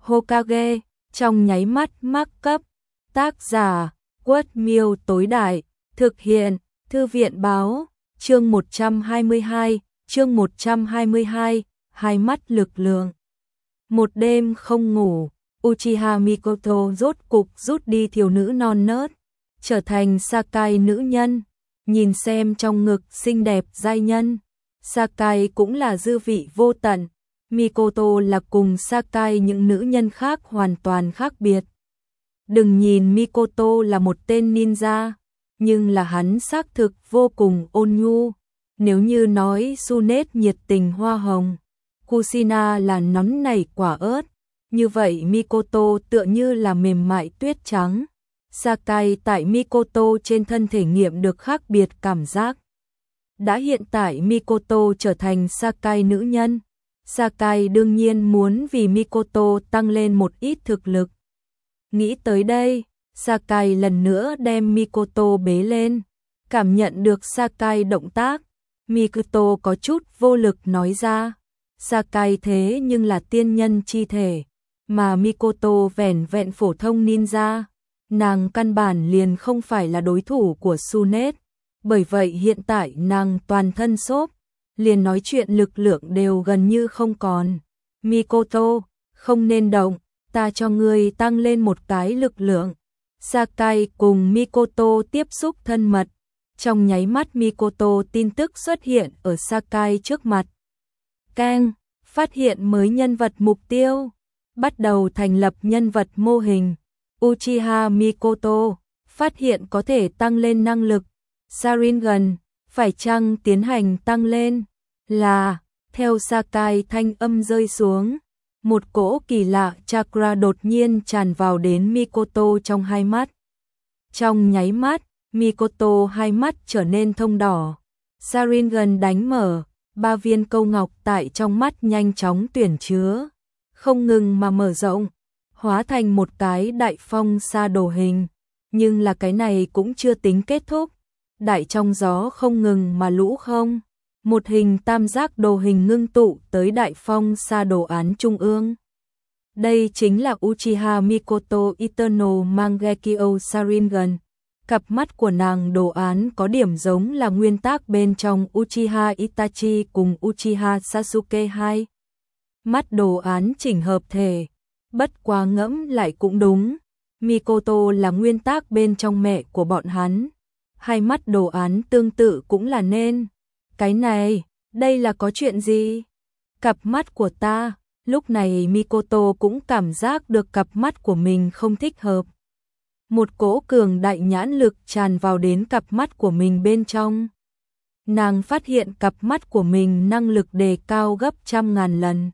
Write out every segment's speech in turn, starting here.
Hokage, trong nháy mắt mắc cấp. Tác giả, Quất Miêu tối đại, thực hiện, Thư viện báo, chương 122, hai mắt lực lượng. Một đêm không ngủ, Uchiha Mikoto rốt cục rút đi thiếu nữ non nớt, trở thành Sakai nữ nhân, nhìn xem trong ngực xinh đẹp giai nhân. Sakai cũng là dư vị vô tận, Mikoto là cùng Sakai những nữ nhân khác hoàn toàn khác biệt. Đừng nhìn Mikoto là một tên ninja, nhưng là hắn xác thực vô cùng ôn nhu. Nếu như nói Tsunade nhiệt tình hoa hồng, Kushina là nóng nảy quả ớt, như vậy Mikoto tựa như là mềm mại tuyết trắng. Sakai tại Mikoto trên thân thể nghiệm được khác biệt cảm giác. Đã hiện tại Mikoto trở thành Sakai nữ nhân, Sakai đương nhiên muốn vì Mikoto tăng lên một ít thực lực. Nghĩ tới đây, Sakai lần nữa đem Mikoto bế lên, cảm nhận được Sakai động tác, Mikoto có chút vô lực nói ra. Sakai thế nhưng là tiên nhân chi thể, mà Mikoto vẻn vẹn phổ thông ninja, nàng căn bản liền không phải là đối thủ của Tsunade, bởi vậy hiện tại nàng toàn thân xốp, liền nói chuyện lực lượng đều gần như không còn. Mikoto, không nên động, ta cho ngươi tăng lên một cái lực lượng. Sakai cùng Mikoto tiếp xúc thân mật, trong nháy mắt Mikoto tin tức xuất hiện ở Sakai trước mặt. Keng, phát hiện mới nhân vật mục tiêu, bắt đầu thành lập nhân vật mô hình. Uchiha Mikoto, phát hiện có thể tăng lên năng lực. Sharingan, phải chăng tiến hành tăng lên? Là, theo Sakai thanh âm rơi xuống, một cỗ kỳ lạ chakra đột nhiên tràn vào đến Mikoto trong hai mắt. Trong nháy mắt, Mikoto hai mắt trở nên thông đỏ. Sharingan đánh mở, 3 viên câu ngọc tại trong mắt nhanh chóng tuyển chứa, không ngừng mà mở rộng, hóa thành một cái đại phong sa đồ hình. Nhưng là cái này cũng chưa tính kết thúc. Đại trong gió không ngừng mà lũ không. Một hình tam giác đồ hình ngưng tụ tới đại phong sa đồ án trung ương. Đây chính là Uchiha Mikoto Eternal Mangekyo Sharingan. Cặp mắt của nàng đồ án có điểm giống là nguyên tác bên trong Uchiha Itachi cùng Uchiha Sasuke 2. Mắt đồ án chỉnh hợp thể, bất quá ngẫm lại cũng đúng. Mikoto là nguyên tác bên trong mẹ của bọn hắn. Hai mắt đồ án tương tự cũng là nên. Cái này, đây là có chuyện gì? Cặp mắt của ta, lúc này Mikoto cũng cảm giác được cặp mắt của mình không thích hợp. Một cỗ cường đại nhãn lực tràn vào đến cặp mắt của mình bên trong. Nàng phát hiện cặp mắt của mình năng lực đề cao gấp 100.000 lần.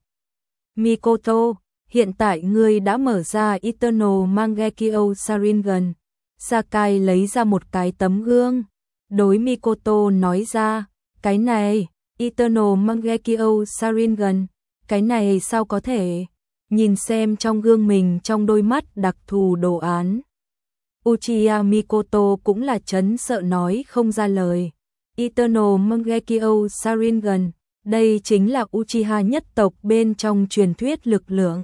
Mikoto, hiện tại ngươi đã mở ra Eternal Mangekyo Sharingan. Sakai lấy ra một cái tấm gương, đối Mikoto nói ra, cái này, Eternal Mangekyo Sharingan, cái này sao có thể? Nhìn xem trong gương mình trong đôi mắt đặc thù đồ án. Uchiha Mikoto cũng là chấn sợ nói không ra lời. Eternal Mangekyo Sharingan, đây chính là Uchiha nhất tộc bên trong truyền thuyết lực lượng.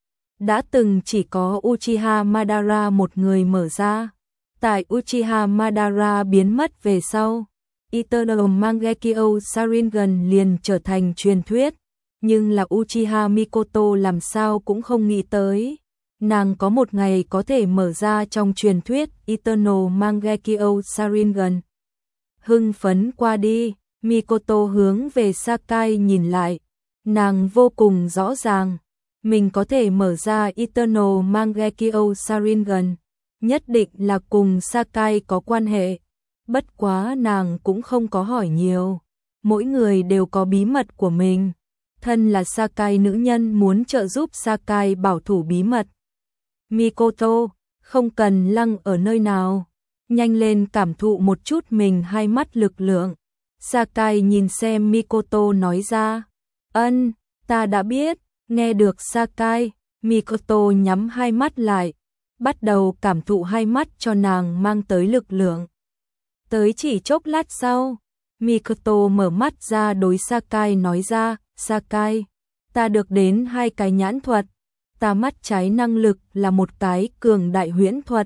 Đã từng chỉ có Uchiha Madara một người mở ra. Tại Uchiha Madara biến mất về sau, Eternal Mangekyo Sharingan liền trở thành truyền thuyết. Nhưng là Uchiha Mikoto làm sao cũng không nghĩ tới. Nàng có một ngày có thể mở ra trong truyền thuyết Eternal Mangekyo Sharingan. Hưng phấn qua đi, Mikoto hướng về Sakai nhìn lại. Nàng vô cùng rõ ràng, mình có thể mở ra Eternal Mangekyo Sharingan, nhất định là cùng Sakai có quan hệ. Bất quá nàng cũng không có hỏi nhiều. Mỗi người đều có bí mật của mình. Thân là Sakai nữ nhân muốn trợ giúp Sakai bảo thủ bí mật. Mikoto, không cần lăng ở nơi nào. Nhanh lên cảm thụ một chút mình hai mắt lực lượng. Sakai nhìn xem Mikoto nói ra. Ân, ta đã biết. Nghe được Sakai, Mikoto nhắm hai mắt lại, bắt đầu cảm thụ hai mắt cho nàng mang tới lực lượng. Tới chỉ chốc lát sau, Mikoto mở mắt ra đối Sakai nói ra, Sakai, ta được đến 2 cái nhãn thuật, Ta mắt trái năng lực là một cái cường đại huyễn thuật.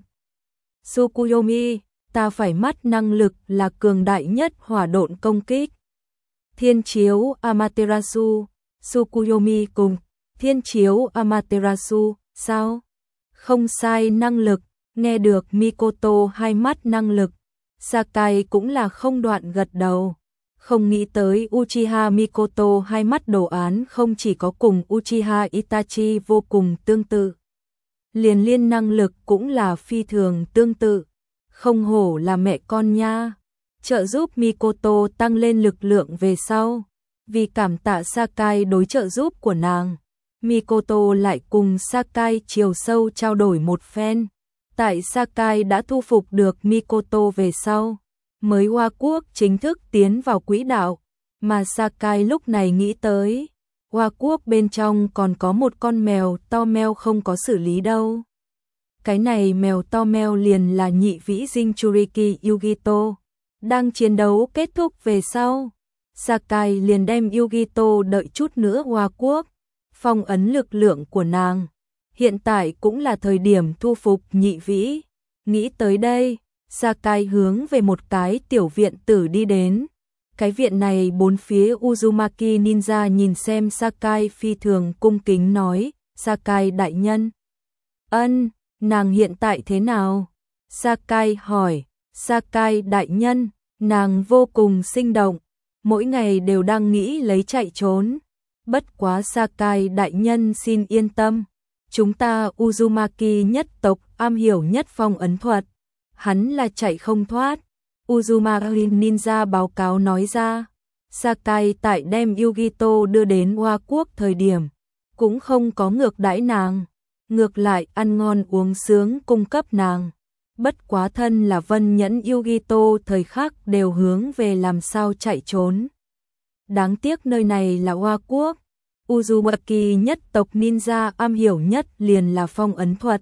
Tsukuyomi, ta phải mắt năng lực là cường đại nhất hỏa độn công kích. Thiên chiếu Amaterasu, Tsukuyomi cùng thiên chiếu Amaterasu, sao? Không sai năng lực, nghe được Mikoto hai mắt năng lực. Sakai cũng là không đoạn gật đầu. Không nghĩ tới Uchiha Mikoto hai mắt đồ án không chỉ có cùng Uchiha Itachi vô cùng tương tự. Liền liên năng lực cũng là phi thường tương tự. Không hổ là mẹ con nha. Trợ giúp Mikoto tăng lên lực lượng về sau. Vì cảm tạ Sakai đối trợ giúp của nàng, Mikoto lại cùng Sakai chiều sâu trao đổi một phen. Tại Sakai đã thu phục được Mikoto về sau, mới Hoa Quốc chính thức tiến vào quỹ đạo, mà Sakai lúc này nghĩ tới, Hoa Quốc bên trong còn có một con mèo to meo không có xử lý đâu. Cái này mèo to meo liền là nhị vĩ Jinchuriki Yugito. Đang chiến đấu kết thúc về sau, Sakai liền đem Yugito đợi chút nữa Hoa Quốc, phong ấn lực lượng của nàng. Hiện tại cũng là thời điểm thu phục nhị vĩ. Nghĩ tới đây, Sakai hướng về một cái tiểu viện tử đi đến. Cái viện này bốn phía Uzumaki Ninja nhìn xem Sakai phi thường cung kính nói, Sakai đại nhân. Ân, nàng hiện tại thế nào? Sakai hỏi, Sakai đại nhân, nàng vô cùng sinh động, mỗi ngày đều đang nghĩ lấy chạy trốn. Bất quá Sakai đại nhân xin yên tâm, chúng ta Uzumaki nhất tộc am hiểu nhất phong ấn thuật, hắn là chạy không thoát. Uzumaki Ninja báo cáo nói ra, Sakai tại đem Yugito đưa đến Hoa Quốc thời điểm, cũng không có ngược đãi nàng, ngược lại ăn ngon uống sướng cung cấp nàng. Bất quá thân là Vân Nhẫn Yugito thời khắc đều hướng về làm sao chạy trốn. Đáng tiếc nơi này là Hoa Quốc, Uzumaki nhất tộc ninja am hiểu nhất liền là phong ấn thuật.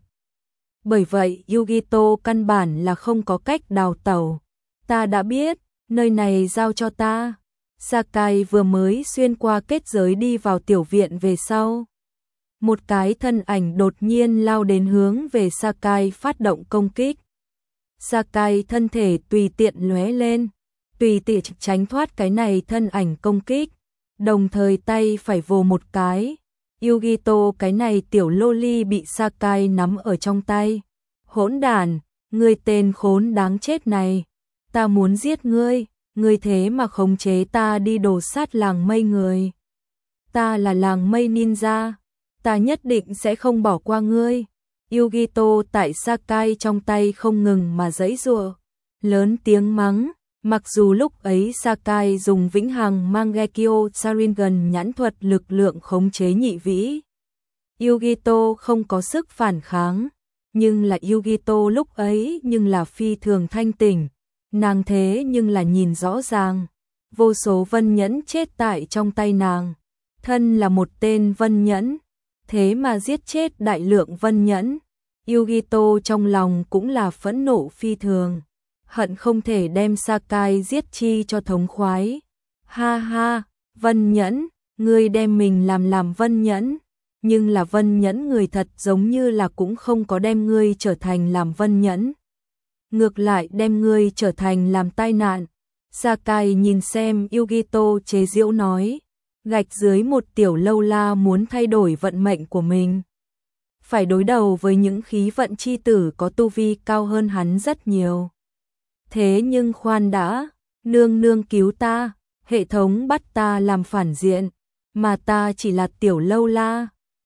Bởi vậy Yugito căn bản là không có cách đào tẩu. Ta đã biết, nơi này giao cho ta. Sakai vừa mới xuyên qua kết giới đi vào tiểu viện về sau. Một cái thân ảnh đột nhiên lao đến hướng về Sakai phát động công kích. Sakai thân thể tùy tiện lóe lên, tùy tiện tránh thoát cái này thân ảnh công kích, đồng thời tay phải vồ một cái. Yugito cái này tiểu loli bị Sakai nắm ở trong tay. Hỗn đản, ngươi tên khốn đáng chết này, ta muốn giết ngươi, ngươi thế mà khống chế ta đi đổ sát làng mây người. Ta là làng mây ninja, ta nhất định sẽ không bỏ qua ngươi. Yugito tại Sakai trong tay không ngừng mà giãy giụa, lớn tiếng mắng, mặc dù lúc ấy Sakai dùng vĩnh hằng Mangekyo Sharingan nhãn thuật lực lượng khống chế nhị vĩ. Yugito không có sức phản kháng, nhưng là Yugito lúc ấy nhưng là phi thường thanh tỉnh, nàng thế nhưng là nhìn rõ ràng, vô số vân nhẫn chết tại trong tay nàng, thân là một tên vân nhẫn, thế mà giết chết đại lượng vân nhẫn. Yugito trong lòng cũng là phẫn nộ phi thường, hận không thể đem Sakai giết chi cho thống khoái. Ha ha, vân nhẫn, ngươi đem mình làm vân nhẫn, nhưng là vân nhẫn người thật giống như là cũng không có đem ngươi trở thành làm vân nhẫn, ngược lại đem ngươi trở thành làm tai nạn. Sakai nhìn xem Yugito chế giễu nói, gạch dưới một tiểu lâu la muốn thay đổi vận mệnh của mình, phải đối đầu với những khí vận chi tử có tu vi cao hơn hắn rất nhiều. Thế nhưng khoan đã, nương nương cứu ta, hệ thống bắt ta làm phản diện, mà ta chỉ là tiểu lâu la,